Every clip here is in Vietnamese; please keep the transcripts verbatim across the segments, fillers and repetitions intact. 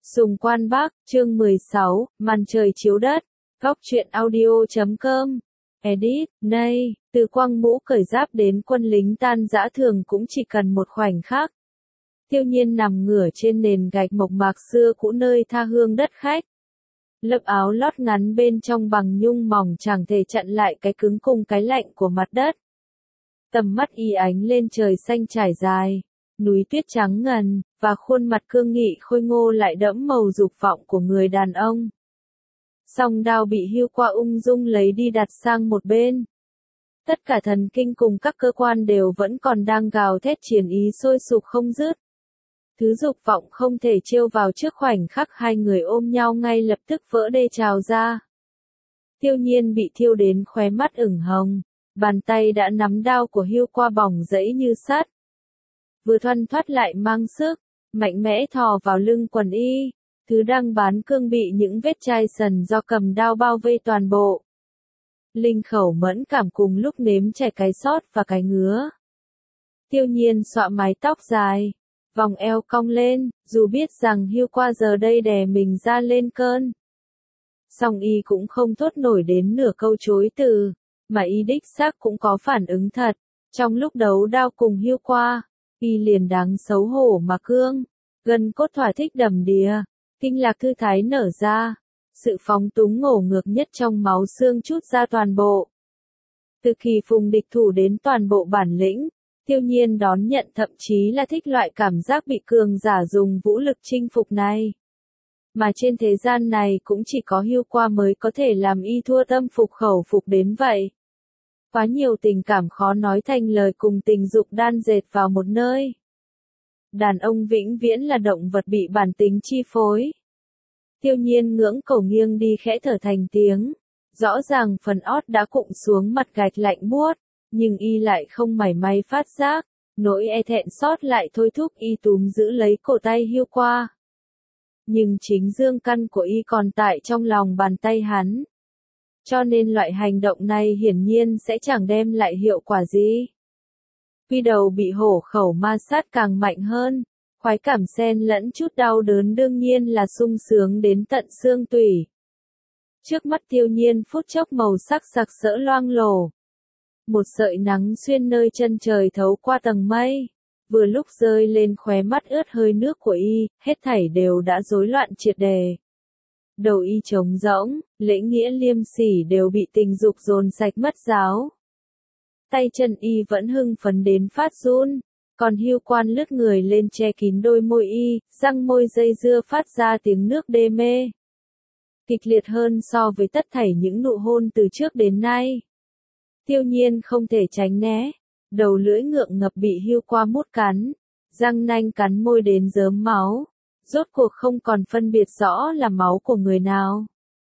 Sùng Quan Bắc, chương mười sáu, Màn trời chiếu đất, góc truyện audio chấm com, edit, nay, từ quăng mũ cởi giáp đến quân lính tan rã thường cũng chỉ cần một khoảnh khắc. Tiêu Nhiên nằm ngửa trên nền gạch mộc mạc xưa cũ nơi tha hương đất khách. Lớp áo lót ngắn bên trong bằng nhung mỏng chẳng thể chặn lại cái cứng cùng cái lạnh của mặt đất. Tầm mắt y ánh lên trời xanh trải dài, núi tuyết trắng ngần, và khuôn mặt cương nghị khôi ngô lại đẫm màu dục vọng của người đàn ông. Song đao bị hưu qua ung dung lấy đi đặt sang một bên. Tất cả thần kinh cùng các cơ quan đều vẫn còn đang gào thét chiến ý sôi sục không dứt. Thứ dục vọng không thể trêu vào trước khoảnh khắc hai người ôm nhau ngay lập tức vỡ đê trào ra. Tiêu Nhiên bị thiêu đến khóe mắt ửng hồng, bàn tay đã nắm đao của hưu qua bỏng rẫy như sắt. Vừa thoăn thoắt lại mang sức, mạnh mẽ thò vào lưng quần y, thứ đang bán cương bị những vết chai sần do cầm đao bao vây toàn bộ. Linh khẩu mẫn cảm cùng lúc nếm chảy cái xót và cái ngứa. Tiêu Nhiên xõa mái tóc dài, vòng eo cong lên, dù biết rằng hưu qua giờ đây đè mình ra lên cơn. Song y cũng không thốt nổi đến nửa câu chối từ, mà y đích xác cũng có phản ứng thật. Trong lúc đấu đao cùng hưu qua, y liền đáng xấu hổ mà cương, gân cốt thỏa thích đầm đìa, kinh lạc thư thái nở ra, sự phóng túng ngổ ngược nhất trong máu xương chút ra toàn bộ. Từ khi phùng địch thủ đến toàn bộ bản lĩnh, Tiêu Nhiên đón nhận thậm chí là thích loại cảm giác bị cường giả dùng vũ lực chinh phục này. Mà trên thế gian này cũng chỉ có hưu qua mới có thể làm y thua tâm phục khẩu phục đến vậy. Quá nhiều tình cảm khó nói thành lời cùng tình dục đan dệt vào một nơi. Đàn ông vĩnh viễn là động vật bị bản tính chi phối. Tiêu Nhiên ngưỡng cổ nghiêng đi khẽ thở thành tiếng. Rõ ràng phần ót đã cụng xuống mặt gạch lạnh buốt, nhưng y lại không mảy may phát giác. Nỗi e thẹn sót lại thôi thúc y túm giữ lấy cổ tay hưu qua. Nhưng chính dương căn của y còn tại trong lòng bàn tay hắn. Cho nên loại hành động này hiển nhiên sẽ chẳng đem lại hiệu quả gì. Quy đầu bị hổ khẩu ma sát càng mạnh hơn, khoái cảm xen lẫn chút đau đớn đương nhiên là sung sướng đến tận xương tủy. Trước mắt Tiêu Nhiên phút chốc màu sắc sặc sỡ loang lổ. Một sợi nắng xuyên nơi chân trời thấu qua tầng mây, vừa lúc rơi lên khóe mắt ướt hơi nước của y, hết thảy đều đã rối loạn triệt đề. Đầu y trống rỗng, lễ nghĩa liêm sỉ đều bị tình dục dồn sạch mất giáo. Tay chân y vẫn hưng phấn đến phát run, còn hưu quan lướt người lên che kín đôi môi y, răng môi dây dưa phát ra tiếng nước đê mê. Kịch liệt hơn so với tất thảy những nụ hôn từ trước đến nay. Tiêu Nhiên không thể tránh né, đầu lưỡi ngượng ngập bị hưu qua mút cắn, răng nanh cắn môi đến rớm máu. Rốt cuộc không còn phân biệt rõ là máu của người nào.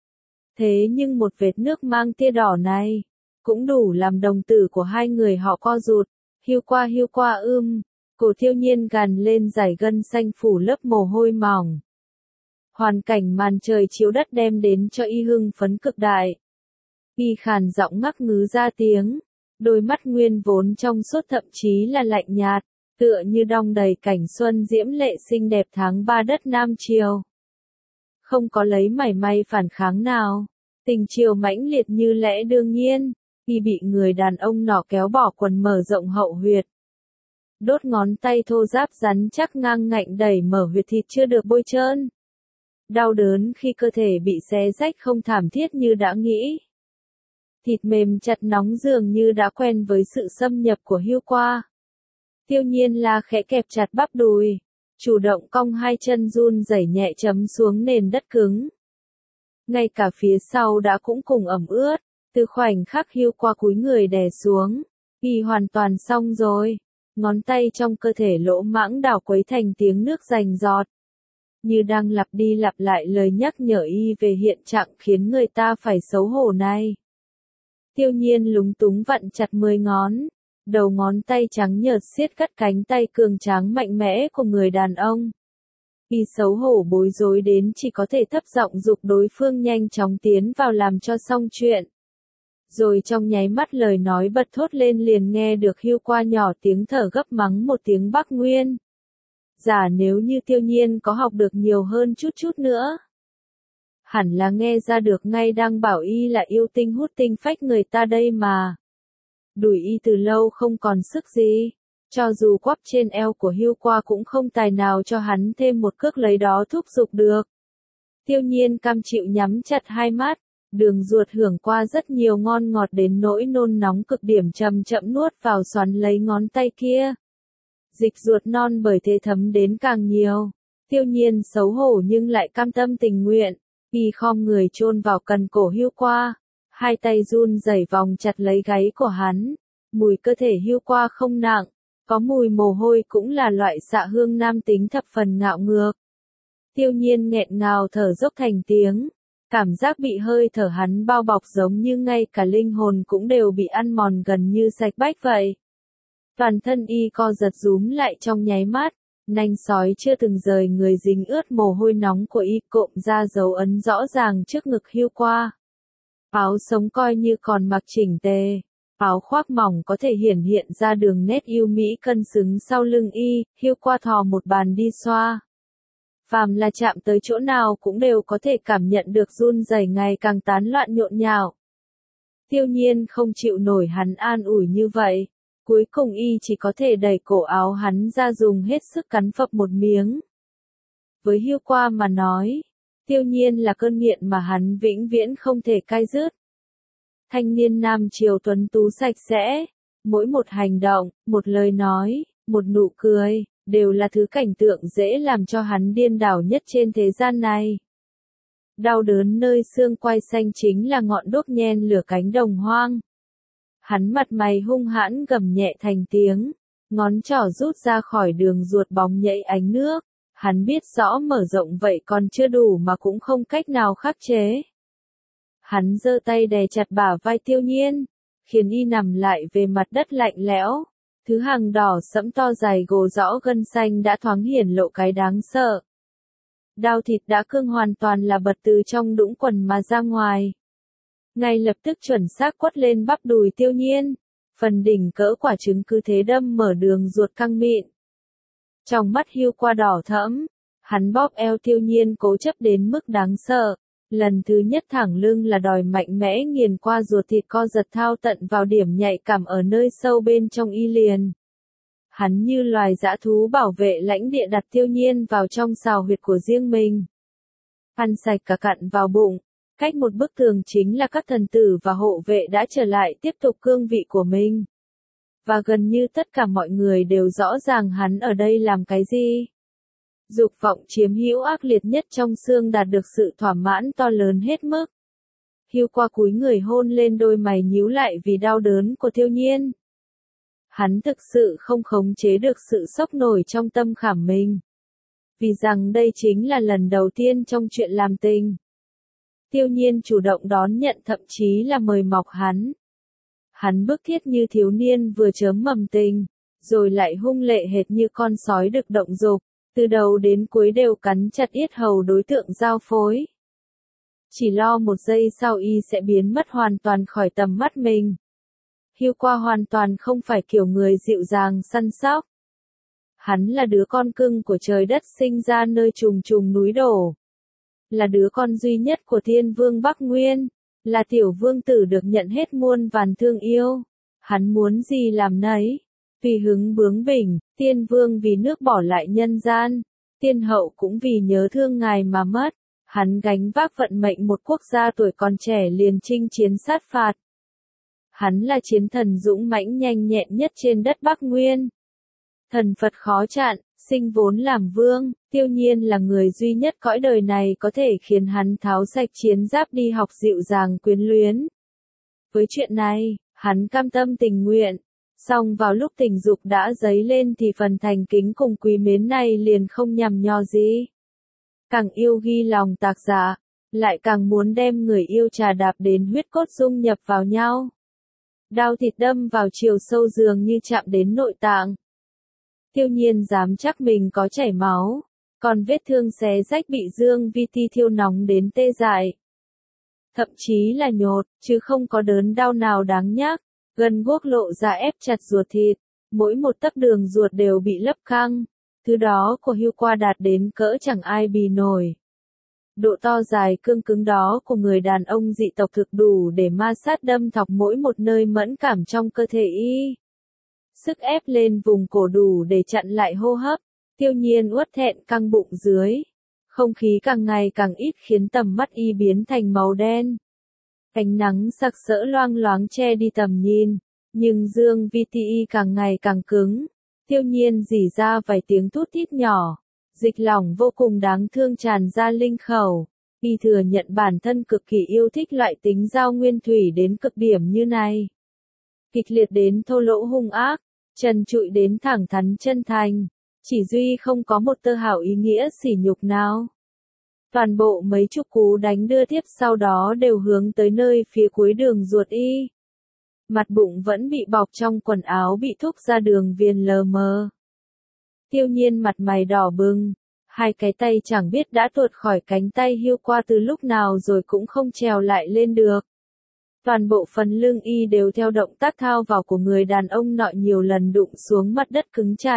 Thế nhưng một vệt nước mang tia đỏ này, cũng đủ làm đồng tử của hai người họ co rụt, hưu qua hưu qua ưm, cổ Tiêu Nhiên gằn lên dải gân xanh phủ lớp mồ hôi mỏng. Hoàn cảnh màn trời chiếu đất đem đến cho y hưng phấn cực đại. Y khàn giọng ngắc ngứ ra tiếng, đôi mắt nguyên vốn trong suốt thậm chí là lạnh nhạt. Tựa như đong đầy cảnh xuân diễm lệ xinh đẹp tháng ba đất Nam Triều. Không có lấy mảy may phản kháng nào. Tình chiều mãnh liệt như lẽ đương nhiên, khi bị người đàn ông nọ kéo bỏ quần mở rộng hậu huyệt. Đốt ngón tay thô ráp rắn chắc ngang ngạnh đẩy mở huyệt thịt chưa được bôi trơn. Đau đớn khi cơ thể bị xé rách không thảm thiết như đã nghĩ. Thịt mềm chặt nóng dường như đã quen với sự xâm nhập của hưu qua. Tiêu Nhiên la khẽ kẹp chặt bắp đùi, chủ động cong hai chân run rẩy nhẹ chấm xuống nền đất cứng. Ngay cả phía sau đã cũng cùng ẩm ướt, từ khoảnh khắc hưu qua cúi người đè xuống, y hoàn toàn xong rồi, ngón tay trong cơ thể lỗ mãng đảo quấy thành tiếng nước rành giọt. Như đang lặp đi lặp lại lời nhắc nhở y về hiện trạng khiến người ta phải xấu hổ này. Tiêu Nhiên lúng túng vặn chặt mười ngón. Đầu ngón tay trắng nhợt siết cắt cánh tay cường tráng mạnh mẽ của người đàn ông. Y xấu hổ bối rối đến chỉ có thể thấp giọng giục đối phương nhanh chóng tiến vào làm cho xong chuyện. Rồi trong nháy mắt lời nói bật thốt lên liền nghe được hưu qua nhỏ tiếng thở gấp mắng một tiếng Bắc Nguyên. Giả nếu như Tiêu Nhiên có học được nhiều hơn chút chút nữa, hẳn là nghe ra được ngay đang bảo y là yêu tinh hút tinh phách người ta đây mà. Đuổi y từ lâu không còn sức gì, cho dù quắp trên eo của Hưu Qua cũng không tài nào cho hắn thêm một cước lấy đó thúc giục được. Tiêu Nhiên cam chịu nhắm chặt hai mắt, đường ruột hưởng qua rất nhiều ngon ngọt đến nỗi nôn nóng cực điểm chậm chậm nuốt vào xoắn lấy ngón tay kia. Dịch ruột non bởi thế thấm đến càng nhiều. Tiêu Nhiên xấu hổ nhưng lại cam tâm tình nguyện, y khom người chôn vào cần cổ Hưu Qua, hai tay run rẩy vòng chặt lấy gáy của hắn. Mùi cơ thể Hưu Qua không nặng, có mùi mồ hôi cũng là loại xạ hương nam tính thập phần ngạo ngược. Tiêu Nhiên nghẹn ngào thở dốc thành tiếng, cảm giác bị hơi thở hắn bao bọc giống như ngay cả linh hồn cũng đều bị ăn mòn gần như sạch bách vậy. Toàn thân y co giật rúm lại trong nháy mắt, nanh sói chưa từng rời người dính ướt mồ hôi nóng của y cộm ra dấu ấn rõ ràng trước ngực Hưu Qua. Áo sống coi như còn mặc chỉnh tề, áo khoác mỏng có thể hiển hiện ra đường nét yêu mỹ cân xứng sau lưng y. Hưu Qua thò một bàn đi xoa. Phàm là chạm tới chỗ nào cũng đều có thể cảm nhận được run rẩy ngày càng tán loạn nhộn nhạo. Tiêu Nhiên không chịu nổi hắn an ủi như vậy, cuối cùng y chỉ có thể đẩy cổ áo hắn ra dùng hết sức cắn phập một miếng. Với Hưu Qua mà nói, Tiêu Nhiên là cơn nghiện mà hắn vĩnh viễn không thể cai dứt. Thanh niên nam triều tuấn tú sạch sẽ, mỗi một hành động, một lời nói, một nụ cười, đều là thứ cảnh tượng dễ làm cho hắn điên đảo nhất trên thế gian này. Đau đớn nơi xương quai xanh chính là ngọn đuốc nhen lửa cánh đồng hoang. Hắn mặt mày hung hãn gầm nhẹ thành tiếng, ngón trỏ rút ra khỏi đường ruột bóng nhảy ánh nước. Hắn biết rõ mở rộng vậy còn chưa đủ mà cũng không cách nào khắc chế. Hắn giơ tay đè chặt bả vai Tiêu Nhiên, khiến y nằm lại về mặt đất lạnh lẽo. Thứ hàng đỏ sẫm to dài gồ rõ gân xanh đã thoáng hiển lộ cái đáng sợ. Đao thịt đã cương hoàn toàn là bật từ trong đũng quần mà ra ngoài. Ngay lập tức chuẩn xác quất lên bắp đùi Tiêu Nhiên, phần đỉnh cỡ quả trứng cứ thế đâm mở đường ruột căng mịn. Trong mắt Hưu Qua đỏ thẫm, hắn bóp eo Tiêu Nhiên cố chấp đến mức đáng sợ. Lần thứ nhất thẳng lưng là đòi mạnh mẽ nghiền qua ruột thịt co giật thao tận vào điểm nhạy cảm ở nơi sâu bên trong y liền. Hắn như loài dã thú bảo vệ lãnh địa đặt Tiêu Nhiên vào trong sào huyệt của riêng mình. Ăn sạch cả cặn vào bụng, cách một bức tường chính là các thần tử và hộ vệ đã trở lại tiếp tục cương vị của mình. Và gần như tất cả mọi người đều rõ ràng hắn ở đây làm cái gì. Dục vọng chiếm hữu ác liệt nhất trong xương đạt được sự thỏa mãn to lớn hết mức. Hưu Qua cúi người hôn lên đôi mày nhíu lại vì đau đớn của Tiêu Nhiên. Hắn thực sự không khống chế được sự sốc nổi trong tâm khảm mình. Vì rằng đây chính là lần đầu tiên trong chuyện làm tình. Tiêu Nhiên chủ động đón nhận thậm chí là mời mọc hắn. Hắn bức thiết như thiếu niên vừa chớm mầm tình, rồi lại hung lệ hệt như con sói được động dục, từ đầu đến cuối đều cắn chặt yết hầu đối tượng giao phối. Chỉ lo một giây sau y sẽ biến mất hoàn toàn khỏi tầm mắt mình. Hưu Qua hoàn toàn không phải kiểu người dịu dàng săn sóc. Hắn là đứa con cưng của trời đất sinh ra nơi trùng trùng núi đổ. Là đứa con duy nhất của Thiên Vương Bắc Nguyên. Là tiểu vương tử được nhận hết muôn vàn thương yêu. Hắn muốn gì làm nấy. Vì hứng bướng bỉnh, tiên vương vì nước bỏ lại nhân gian. Tiên hậu cũng vì nhớ thương ngài mà mất. Hắn gánh vác vận mệnh một quốc gia tuổi còn trẻ liền chinh chiến sát phạt. Hắn là chiến thần dũng mãnh nhanh nhẹn nhất trên đất Bắc Nguyên. Thần Phật khó chặn, sinh vốn làm vương, Tiêu Nhiên là người duy nhất cõi đời này có thể khiến hắn tháo sạch chiến giáp đi học dịu dàng quyến luyến. Với chuyện này, hắn cam tâm tình nguyện, song vào lúc tình dục đã dấy lên thì phần thành kính cùng quý mến này liền không nhằm nho gì. Càng yêu ghi lòng tạc dạ, lại càng muốn đem người yêu trà đạp đến huyết cốt dung nhập vào nhau. Đao thịt đâm vào chiều sâu dường như chạm đến nội tạng. Tiêu Nhiên dám chắc mình có chảy máu, còn vết thương xé rách bị Dương Vi Ti thiêu nóng đến tê dại. Thậm chí là nhột, chứ không có đớn đau nào đáng nhắc, gân guốc lộ ra ép chặt ruột thịt, mỗi một tấc đường ruột đều bị lấp căng. Thứ đó của hưu qua đạt đến cỡ chẳng ai bì nổi. Độ to dài cương cứng đó của người đàn ông dị tộc thực đủ để ma sát đâm thọc mỗi một nơi mẫn cảm trong cơ thể y. Sức ép lên vùng cổ đủ để chặn lại hô hấp. Tiêu Nhiên uất thẹn căng bụng dưới. Không khí càng ngày càng ít khiến tầm mắt y biến thành màu đen. Ánh nắng sặc sỡ loang loáng che đi tầm nhìn. Nhưng dương vê tê i càng ngày càng cứng. Tiêu Nhiên rỉ ra vài tiếng thút thít nhỏ. Dịch lỏng vô cùng đáng thương tràn ra linh khẩu. Y thừa nhận bản thân cực kỳ yêu thích loại tính giao nguyên thủy đến cực điểm như này. Kịch liệt đến thô lỗ hung ác, trần trụi đến thẳng thắn chân thành. Chỉ duy không có một tơ hào ý nghĩa sỉ nhục nào. Toàn bộ mấy chục cú đánh đưa tiếp sau đó đều hướng tới nơi phía cuối đường ruột y. Mặt bụng vẫn bị bọc trong quần áo bị thúc ra đường viền lờ mờ. Tiêu Nhiên mặt mày đỏ bừng, hai cái tay chẳng biết đã tuột khỏi cánh tay hưu qua từ lúc nào rồi cũng không trèo lại lên được. Toàn bộ phần lưng y đều theo động tác thao vào của người đàn ông nọ nhiều lần đụng xuống mặt đất cứng chặt.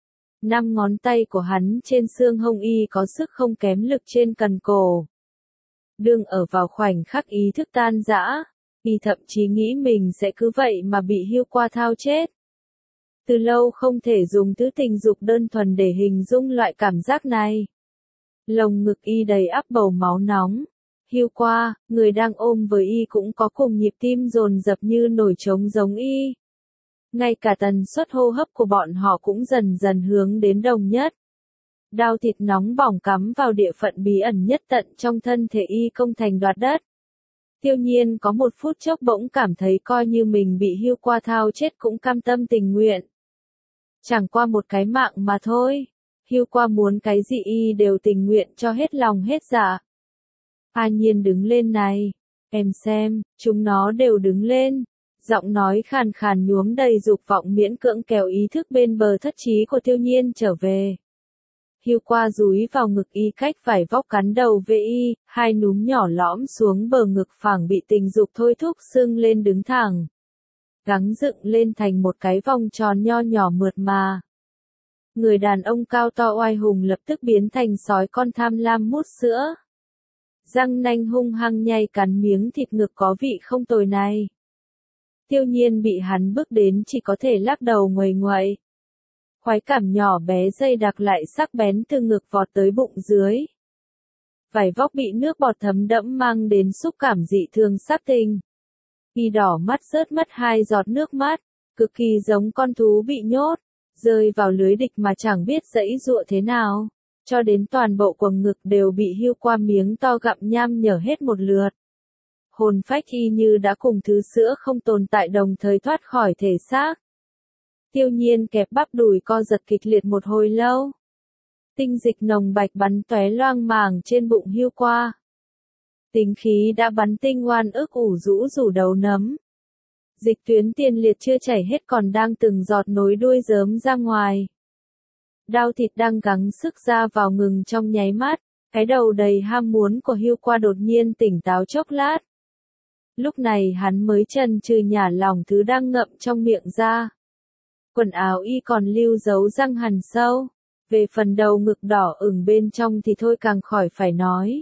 Năm ngón tay của hắn trên xương hông y có sức không kém lực trên cần cổ. Đương ở vào khoảnh khắc ý thức tan rã, y thậm chí nghĩ mình sẽ cứ vậy mà bị hưu qua thao chết. Từ lâu không thể dùng thứ tình dục đơn thuần để hình dung loại cảm giác này. Lồng ngực y đầy ắp bầu máu nóng. Hưu qua, người đang ôm với y cũng có cùng nhịp tim dồn dập như nổi trống giống y. Ngay cả tần suất hô hấp của bọn họ cũng dần dần hướng đến đồng nhất. Đao thịt nóng bỏng cắm vào địa phận bí ẩn nhất tận trong thân thể y công thành đoạt đất. Tiêu Nhiên có một phút chốc bỗng cảm thấy coi như mình bị hưu qua thao chết cũng cam tâm tình nguyện. Chẳng qua một cái mạng mà thôi. Hưu qua muốn cái gì y đều tình nguyện cho hết lòng hết dạ. A Nhiên đứng lên này. Em xem, chúng nó đều đứng lên. Giọng nói khàn khàn nhuốm đầy dục vọng miễn cưỡng kéo ý thức bên bờ thất trí của Tiêu Nhiên trở về. Hưu qua dúi vào ngực y cách vải vóc cắn đầu về y, hai núm nhỏ lõm xuống bờ ngực phẳng bị tình dục thôi thúc sưng lên đứng thẳng. Gắng dựng lên thành một cái vòng tròn nho nhỏ mượt mà. Người đàn ông cao to oai hùng lập tức biến thành sói con tham lam mút sữa. Răng nanh hung hăng nhai cắn miếng thịt ngực có vị không tồi này. Tiêu Nhiên bị hắn bước đến chỉ có thể lắc đầu nguầy nguậy. Khoái cảm nhỏ bé dây đặc lại sắc bén từ ngực vọt tới bụng dưới. Vải vóc bị nước bọt thấm đẫm mang đến xúc cảm dị thường sắc tình. Y đỏ mắt rớt mất hai giọt nước mắt, cực kỳ giống con thú bị nhốt, rơi vào lưới địch mà chẳng biết giãy giụa thế nào, cho đến toàn bộ quầng ngực đều bị hưu qua miếng to gặm nham nhở hết một lượt. Hồn phách y như đã cùng thứ sữa không tồn tại đồng thời thoát khỏi thể xác. Tiêu Nhiên kẹp bắp đùi co giật kịch liệt một hồi lâu. Tinh dịch nồng bạch bắn tóe loang màng trên bụng hưu qua. Tính khí đã bắn tinh oan ức ủ rũ rủ đầu nấm. Dịch tuyến tiền liệt chưa chảy hết còn đang từng giọt nối đuôi rớm ra ngoài. Đao thịt đang gắng sức ra vào ngừng trong nháy mắt, cái đầu đầy ham muốn của hưu qua đột nhiên tỉnh táo chốc lát. Lúc này hắn mới chần chừ nhả lỏng thứ đang ngậm trong miệng ra. Quần áo y còn lưu dấu răng hằn sâu, về phần đầu ngực đỏ ửng bên trong thì thôi càng khỏi phải nói.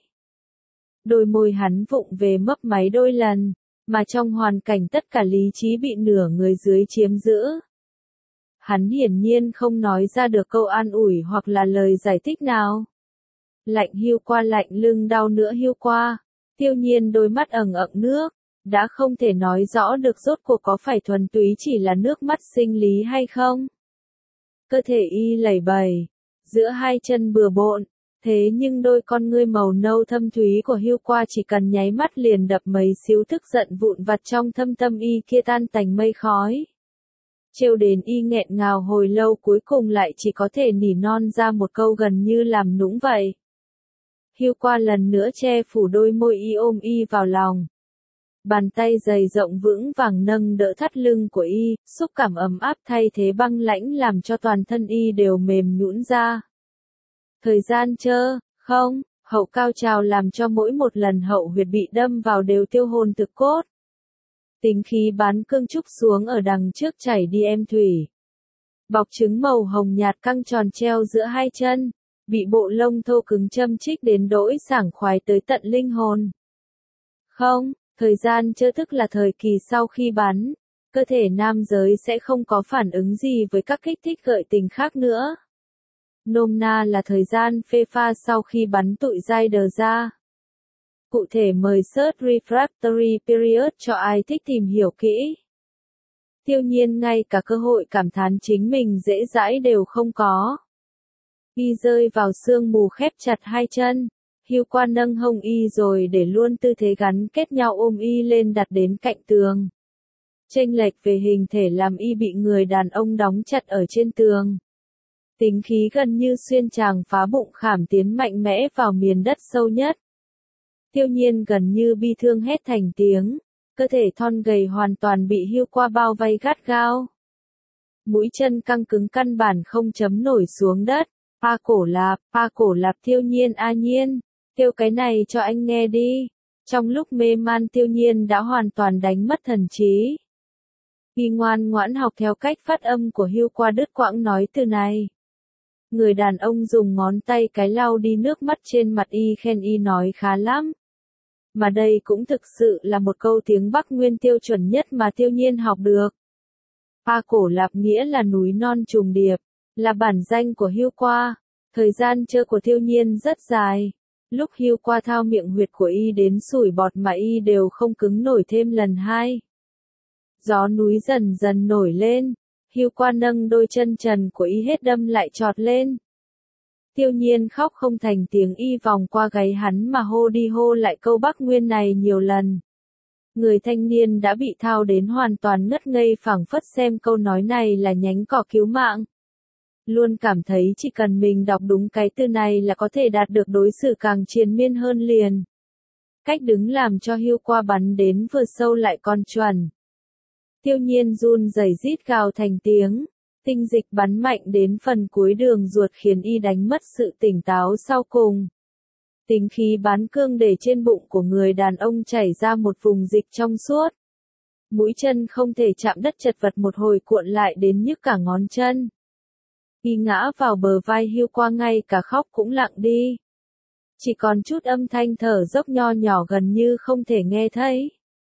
Đôi môi hắn vụng về mấp máy đôi lần, mà trong hoàn cảnh tất cả lý trí bị nửa người dưới chiếm giữ. Hắn hiển nhiên không nói ra được câu an ủi hoặc là lời giải thích nào. Lạnh hưu qua lạnh lưng đau nữa hưu qua, Tiêu Nhiên đôi mắt ẩn ẩn nước, đã không thể nói rõ được rốt cuộc có phải thuần túy chỉ là nước mắt sinh lý hay không. Cơ thể y lẩy bẩy, giữa hai chân bừa bộn, thế nhưng đôi con ngươi màu nâu thâm thúy của hưu qua chỉ cần nháy mắt liền đập mấy xíu tức giận vụn vặt trong thâm tâm y kia tan tành mây khói. Trêu đến y nghẹn ngào hồi lâu cuối cùng lại chỉ có thể nỉ non ra một câu gần như làm nũng vậy. Hưu qua lần nữa che phủ đôi môi y ôm y vào lòng. Bàn tay dày rộng vững vàng nâng đỡ thắt lưng của y, xúc cảm ấm áp thay thế băng lãnh làm cho toàn thân y đều mềm nhũn ra. Thời gian chơ, không, hậu cao trào làm cho mỗi một lần hậu huyệt bị đâm vào đều tiêu hồn thực cốt. Tính khí bán cương trúc xuống ở đằng trước chảy đi em thủy. Bọc trứng màu hồng nhạt căng tròn treo giữa hai chân, bị bộ lông thô cứng châm chích đến đỗi sảng khoái tới tận linh hồn. Không, thời gian trơ thức là thời kỳ sau khi bắn, cơ thể nam giới sẽ không có phản ứng gì với các kích thích gợi tình khác nữa. Nôm na là thời gian phê pha sau khi bắn tụi dai đờ ra. Cụ thể mời search refractory period cho ai thích tìm hiểu kỹ. Tiêu nhiên ngay cả cơ hội cảm thán chính mình dễ dãi đều không có. Y rơi vào sương mù khép chặt hai chân, Hưu Qua nâng hông Y rồi để luôn tư thế gắn kết nhau ôm Y lên đặt đến cạnh tường. Chênh lệch về hình thể làm Y bị người đàn ông đóng chặt ở trên tường. Tính khí gần như xuyên tràng phá bụng khảm tiến mạnh mẽ vào miền đất sâu nhất. Tiêu nhiên gần như bi thương hét thành tiếng, cơ thể thon gầy hoàn toàn bị Hưu Qua bao vây gắt gao. Mũi chân căng cứng căn bản không chấm nổi xuống đất. Pa cổ lạp, pa cổ lạp Tiêu nhiên a nhiên, kêu cái này cho anh nghe đi. Trong lúc mê man Tiêu nhiên đã hoàn toàn đánh mất thần trí. Y ngoan ngoãn học theo cách phát âm của Hưu Qua đứt quãng nói từ này. Người đàn ông dùng ngón tay cái lau đi nước mắt trên mặt Y khen Y nói khá lắm. Mà đây cũng thực sự là một câu tiếng Bắc Nguyên tiêu chuẩn nhất mà Tiêu nhiên học được. Pa cổ lạp nghĩa là núi non trùng điệp, là bản danh của Hưu Qua. Thời gian chơi của Tiêu nhiên rất dài. Lúc Hưu Qua thao miệng huyệt của Y đến sủi bọt mà Y đều không cứng nổi thêm lần hai. Gió núi dần dần nổi lên. Hưu Qua nâng đôi chân trần của Y hết đâm lại trọt lên. Tiêu nhiên khóc không thành tiếng, Y vòng qua gáy hắn mà hô đi hô lại câu Bắc Nguyên này nhiều lần. Người thanh niên đã bị thao đến hoàn toàn ngất ngây phảng phất xem câu nói này là nhánh cỏ cứu mạng. Luôn cảm thấy chỉ cần mình đọc đúng cái từ này là có thể đạt được đối xử càng triền miên hơn liền. Cách đứng làm cho Hưu Qua bắn đến vừa sâu lại còn chuẩn. Tiêu nhiên run rẩy rít gào thành tiếng, tinh dịch bắn mạnh đến phần cuối đường ruột khiến Y đánh mất sự tỉnh táo sau cùng. Tính khí bán cương để trên bụng của người đàn ông chảy ra một vùng dịch trong suốt. Mũi chân không thể chạm đất chật vật một hồi cuộn lại đến nhức cả ngón chân. Y ngã vào bờ vai Hưu Qua ngay cả khóc cũng lặng đi. Chỉ còn chút âm thanh thở dốc nho nhỏ gần như không thể nghe thấy.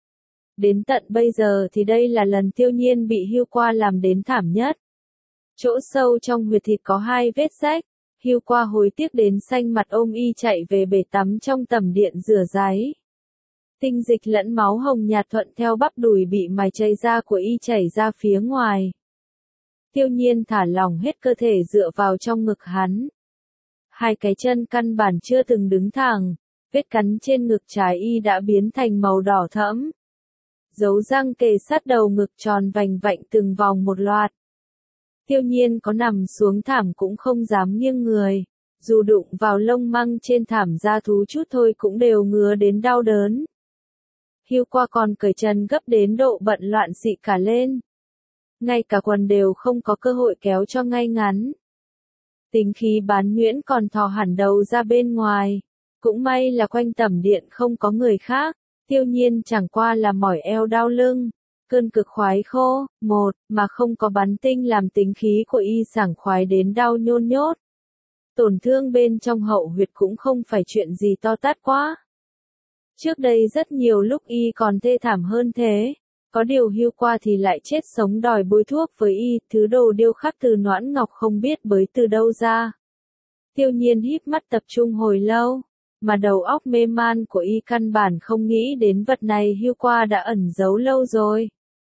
Đến tận bây giờ thì đây là lần Tiêu nhiên bị Hưu Qua làm đến thảm nhất. Chỗ sâu trong huyệt thịt có hai vết rách. Hưu Qua hối tiếc đến xanh mặt ôm Y chạy về bể tắm trong tầm điện rửa ráy. Tinh dịch lẫn máu hồng nhạt thuận theo bắp đùi bị mài chảy ra của Y chảy ra phía ngoài. Tiêu nhiên thả lỏng hết cơ thể dựa vào trong ngực hắn. Hai cái chân căn bản chưa từng đứng thẳng, vết cắn trên ngực trái Y đã biến thành màu đỏ thẫm. Dấu răng kề sát đầu ngực tròn vành vạnh từng vòng một loạt. Tiêu nhiên có nằm xuống thảm cũng không dám nghiêng người, dù đụng vào lông măng trên thảm da thú chút thôi cũng đều ngứa đến đau đớn. Hưu Qua còn cởi chân gấp đến độ bận loạn xị cả lên. Ngay cả quần đều không có cơ hội kéo cho ngay ngắn. Tính khí bán nhuyễn còn thò hẳn đầu ra bên ngoài. Cũng may là quanh tẩm điện không có người khác. Tiêu nhiên chẳng qua là mỏi eo đau lưng. Cơn cực khoái khô, một, mà không có bắn tinh làm tính khí của Y sảng khoái đến đau nhôn nhốt. Tổn thương bên trong hậu huyệt cũng không phải chuyện gì to tát quá. Trước đây rất nhiều lúc Y còn thê thảm hơn thế. Có điều Hưu Qua thì lại chết sống đòi bôi thuốc với Y, thứ đồ điêu khắc từ noãn ngọc không biết bới từ đâu ra. Tiêu nhiên híp mắt tập trung hồi lâu, mà đầu óc mê man của Y căn bản không nghĩ đến vật này Hưu Qua đã ẩn giấu lâu rồi.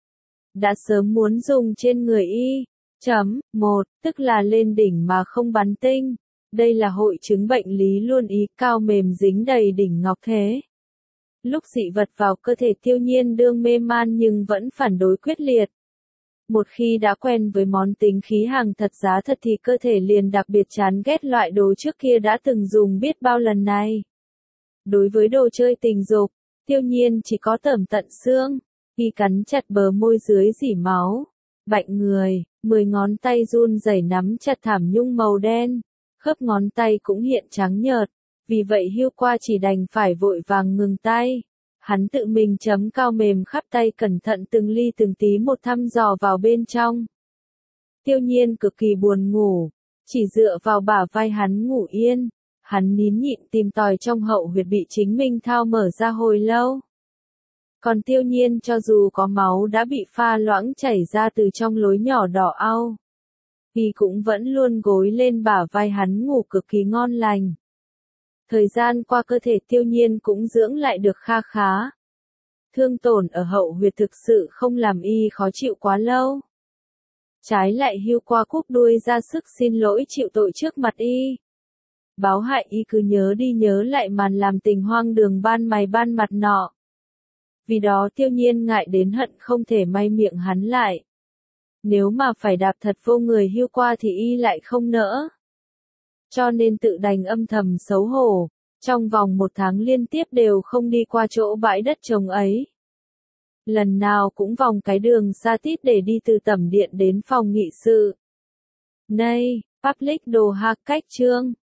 Đã sớm muốn dùng trên người Y. Chấm, một, tức là lên đỉnh mà không bắn tinh. Đây là hội chứng bệnh lý luôn ý cao mềm dính đầy đỉnh ngọc thế. Lúc dị vật vào cơ thể Tiêu nhiên đương mê man nhưng vẫn phản đối quyết liệt. Một khi đã quen với món tính khí hàng thật giá thật thì cơ thể liền đặc biệt chán ghét loại đồ trước kia đã từng dùng biết bao lần này. Đối với đồ chơi tình dục, Tiêu nhiên chỉ có tởm tận xương. Y cắn chặt bờ môi dưới rỉ máu. Bạnh người, mười ngón tay run rẩy nắm chặt thảm nhung màu đen. Khớp ngón tay cũng hiện trắng nhợt. Vì vậy Hưu Qua chỉ đành phải vội vàng ngừng tay. Hắn tự mình chấm cao mềm khắp tay cẩn thận từng ly từng tí một thăm dò vào bên trong. Tiêu Nhiên cực kỳ buồn ngủ, chỉ dựa vào bả vai hắn ngủ yên, hắn nín nhịn tìm tòi trong hậu huyệt bị chính mình thao mở ra hồi lâu. Còn Tiêu Nhiên cho dù có máu đã bị pha loãng chảy ra từ trong lối nhỏ đỏ au, thì cũng vẫn luôn gối lên bả vai hắn ngủ cực kỳ ngon lành. Thời gian qua cơ thể Tiêu Nhiên cũng dưỡng lại được kha khá. Thương tổn ở hậu huyệt thực sự không làm y khó chịu quá lâu. Trái lại hưu qua cúp đuôi ra sức xin lỗi chịu tội trước mặt y. Báo hại y cứ nhớ đi nhớ lại màn làm tình hoang đường ban mày ban mặt nọ. Vì đó Tiêu Nhiên ngại đến hận không thể may miệng hắn lại. Nếu mà phải đạp thật vô người hưu qua thì y lại không nỡ. Cho nên tự đành âm thầm xấu hổ, trong vòng một tháng liên tiếp đều không đi qua chỗ bãi đất trống ấy. Lần nào cũng vòng cái đường xa tít để đi từ tẩm điện đến phòng nghị sự. Nay, Public Đồ Ha cách chương